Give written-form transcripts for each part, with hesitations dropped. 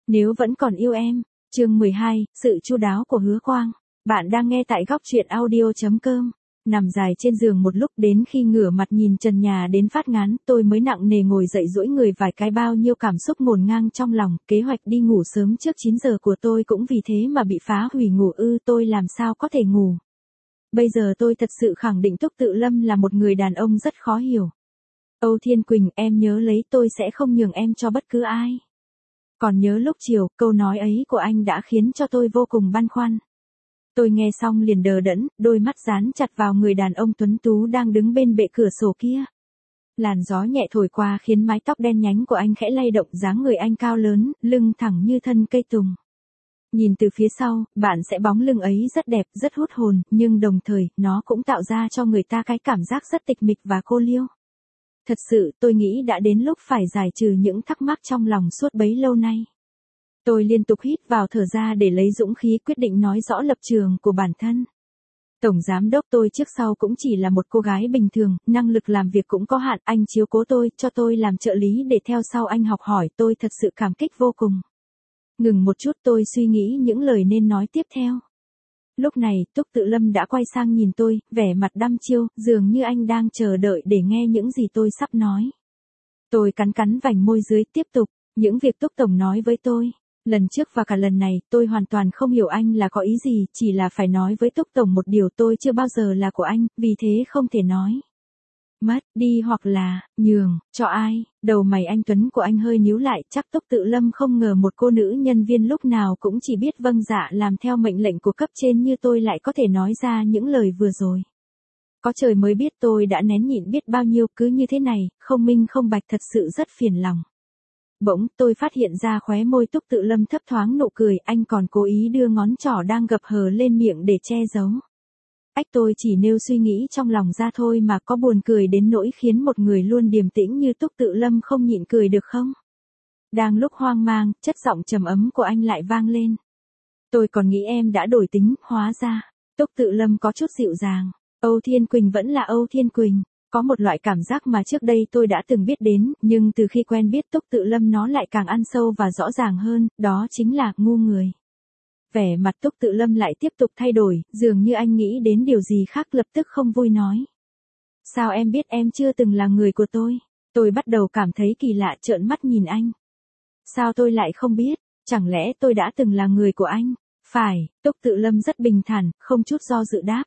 Nếu vẫn còn yêu em. Chương 12, sự chu đáo của Hứa Quang. Bạn đang nghe tại góc truyện audio.com. Nằm dài trên giường một lúc đến khi ngửa mặt nhìn trần nhà đến phát ngán, tôi mới nặng nề ngồi dậy duỗi người vài cái, bao nhiêu cảm xúc ngổn ngang trong lòng. Kế hoạch đi ngủ sớm trước 9 giờ của tôi cũng vì thế mà bị phá hủy. Ngủ ư? Tôi làm sao có thể ngủ. Bây giờ tôi thật sự khẳng định Túc Tự Lâm là một người đàn ông rất khó hiểu. Âu Thiên Quỳnh, em nhớ lấy, tôi sẽ không nhường em cho bất cứ ai. Còn nhớ lúc chiều, câu nói ấy của anh đã khiến cho tôi vô cùng băn khoăn. Tôi nghe xong liền đờ đẫn, đôi mắt dán chặt vào người đàn ông tuấn tú đang đứng bên bệ cửa sổ kia. Làn gió nhẹ thổi qua khiến mái tóc đen nhánh của anh khẽ lay động, dáng người anh cao lớn, lưng thẳng như thân cây tùng. Nhìn từ phía sau, bạn sẽ bóng lưng ấy rất đẹp, rất hút hồn, nhưng đồng thời, nó cũng tạo ra cho người ta cái cảm giác rất tịch mịch và cô liêu. Thật sự, tôi nghĩ đã đến lúc phải giải trừ những thắc mắc trong lòng suốt bấy lâu nay. Tôi liên tục hít vào thở ra để lấy dũng khí quyết định nói rõ lập trường của bản thân. Tổng giám đốc, tôi trước sau cũng chỉ là một cô gái bình thường, năng lực làm việc cũng có hạn, anh chiếu cố tôi, cho tôi làm trợ lý để theo sau anh học hỏi, tôi thật sự cảm kích vô cùng. Ngừng một chút, tôi suy nghĩ những lời nên nói tiếp theo. Lúc này, Túc Tự Lâm đã quay sang nhìn tôi, vẻ mặt đăm chiêu, dường như anh đang chờ đợi để nghe những gì tôi sắp nói. Tôi cắn vành môi dưới, tiếp tục, những việc Túc Tổng nói với tôi. Lần trước và cả lần này, tôi hoàn toàn không hiểu anh là có ý gì, chỉ là phải nói với Túc Tổng một điều, tôi chưa bao giờ là của anh, vì thế không thể nói mất đi hoặc là nhường cho ai. Đầu mày anh tuấn của anh hơi nhíu lại, chắc Túc Tự Lâm không ngờ một cô nữ nhân viên lúc nào cũng chỉ biết vâng dạ làm theo mệnh lệnh của cấp trên như tôi lại có thể nói ra những lời vừa rồi. Có trời mới biết tôi đã nén nhịn biết bao nhiêu, cứ như thế này, không minh không bạch, thật sự rất phiền lòng. Bỗng, tôi phát hiện ra khóe môi Túc Tự Lâm thấp thoáng nụ cười, anh còn cố ý đưa ngón trỏ đang gập hờ lên miệng để che giấu. Tôi chỉ nêu suy nghĩ trong lòng ra thôi mà, có buồn cười đến nỗi khiến một người luôn điềm tĩnh như Túc Tự Lâm không nhịn cười được không? Đang lúc hoang mang, chất giọng trầm ấm của anh lại vang lên. Tôi còn nghĩ em đã đổi tính, hóa ra. Túc Tự Lâm có chút dịu dàng. Âu Thiên Quỳnh vẫn là Âu Thiên Quỳnh. Có một loại cảm giác mà trước đây tôi đã từng biết đến, nhưng từ khi quen biết Túc Tự Lâm nó lại càng ăn sâu và rõ ràng hơn, đó chính là ngu người. Vẻ mặt Túc Tự Lâm lại tiếp tục thay đổi, dường như anh nghĩ đến điều gì khác, lập tức không vui nói. Sao em biết em chưa từng là người của tôi? Tôi bắt đầu cảm thấy kỳ lạ, trợn mắt nhìn anh. Sao tôi lại không biết? Chẳng lẽ tôi đã từng là người của anh? Phải, Túc Tự Lâm rất bình thản, không chút do dự đáp.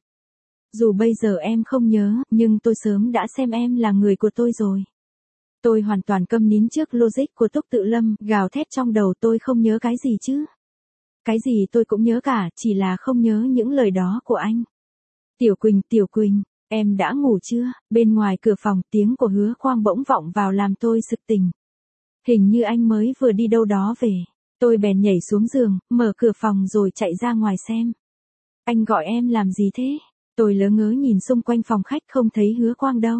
Dù bây giờ em không nhớ, nhưng tôi sớm đã xem em là người của tôi rồi. Tôi hoàn toàn câm nín trước logic của Túc Tự Lâm, gào thét trong đầu, tôi không nhớ cái gì chứ? Cái gì tôi cũng nhớ cả, chỉ là không nhớ những lời đó của anh. Tiểu Quỳnh, em đã ngủ chưa? Bên ngoài cửa phòng, tiếng của Hứa Quang bỗng vọng vào làm tôi sực tỉnh. Hình như anh mới vừa đi đâu đó về. Tôi bèn nhảy xuống giường, mở cửa phòng rồi chạy ra ngoài xem. Anh gọi em làm gì thế? Tôi lớ ngớ nhìn xung quanh phòng khách, không thấy Hứa Quang đâu.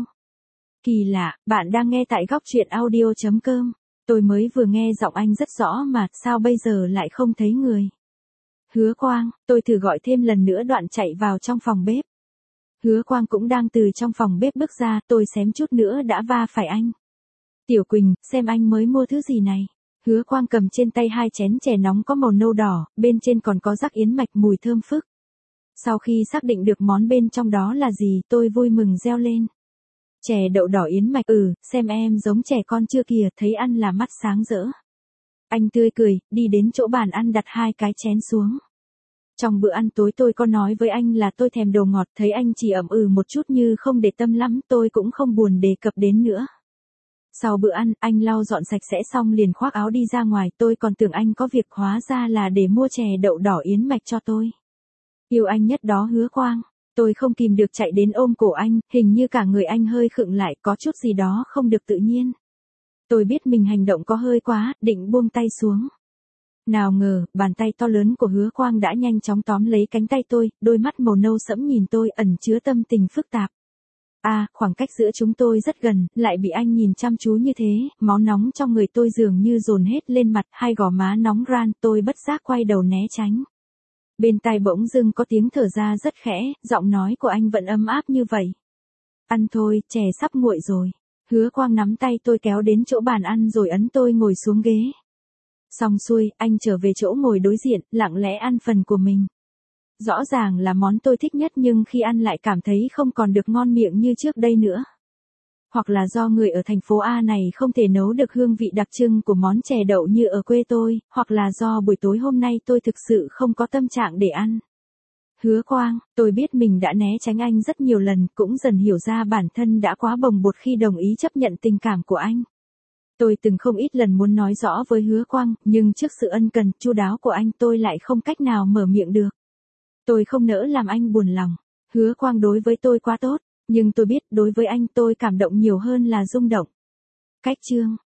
Kỳ lạ, bạn đang nghe tại góc truyện audio.com. Tôi mới vừa nghe giọng anh rất rõ mà, sao bây giờ lại không thấy người? Hứa Quang, tôi thử gọi thêm lần nữa, đoạn chạy vào trong phòng bếp. Hứa Quang cũng đang từ trong phòng bếp bước ra, tôi xém chút nữa đã va phải anh. Tiểu Quỳnh, xem anh mới mua thứ gì này. Hứa Quang cầm trên tay 2 chén chè nóng có màu nâu đỏ, bên trên còn có rắc yến mạch mùi thơm phức. Sau khi xác định được món bên trong đó là gì, tôi vui mừng reo lên. Chè đậu đỏ yến mạch, xem em giống trẻ con chưa kìa, thấy ăn là mắt sáng rỡ. Anh tươi cười, đi đến chỗ bàn ăn đặt 2 cái chén xuống. Trong bữa ăn tối tôi có nói với anh là tôi thèm đồ ngọt, thấy anh chỉ ậm một chút như không để tâm lắm, tôi cũng không buồn đề cập đến nữa. Sau bữa ăn, anh lau dọn sạch sẽ xong liền khoác áo đi ra ngoài, tôi còn tưởng anh có việc, hóa ra là để mua chè đậu đỏ yến mạch cho tôi. Yêu anh nhất đó Hứa Quang. Tôi không kìm được chạy đến ôm cổ anh, hình như cả người anh hơi khựng lại, có chút gì đó không được tự nhiên. Tôi biết mình hành động có hơi quá, định buông tay xuống. Nào ngờ, bàn tay to lớn của Hứa Quang đã nhanh chóng tóm lấy cánh tay tôi, đôi mắt màu nâu sẫm nhìn tôi, ẩn chứa tâm tình phức tạp. Khoảng cách giữa chúng tôi rất gần, lại bị anh nhìn chăm chú như thế, máu nóng trong người tôi dường như dồn hết lên mặt, 2 gò má nóng ran, tôi bất giác quay đầu né tránh. Bên tai bỗng dưng có tiếng thở ra rất khẽ, giọng nói của anh vẫn ấm áp như vậy. Ăn thôi, chè sắp nguội rồi. Hứa Quang nắm tay tôi kéo đến chỗ bàn ăn rồi ấn tôi ngồi xuống ghế. Xong xuôi, anh trở về chỗ ngồi đối diện, lặng lẽ ăn phần của mình. Rõ ràng là món tôi thích nhất nhưng khi ăn lại cảm thấy không còn được ngon miệng như trước đây nữa. Hoặc là do người ở thành phố A này không thể nấu được hương vị đặc trưng của món chè đậu như ở quê tôi, hoặc là do buổi tối hôm nay tôi thực sự không có tâm trạng để ăn. Hứa Quang, tôi biết mình đã né tránh anh rất nhiều lần, cũng dần hiểu ra bản thân đã quá bồng bột khi đồng ý chấp nhận tình cảm của anh. Tôi từng không ít lần muốn nói rõ với Hứa Quang, nhưng trước sự ân cần, chu đáo của anh tôi lại không cách nào mở miệng được. Tôi không nỡ làm anh buồn lòng. Hứa Quang đối với tôi quá tốt, nhưng tôi biết đối với anh tôi cảm động nhiều hơn là rung động. Cách chương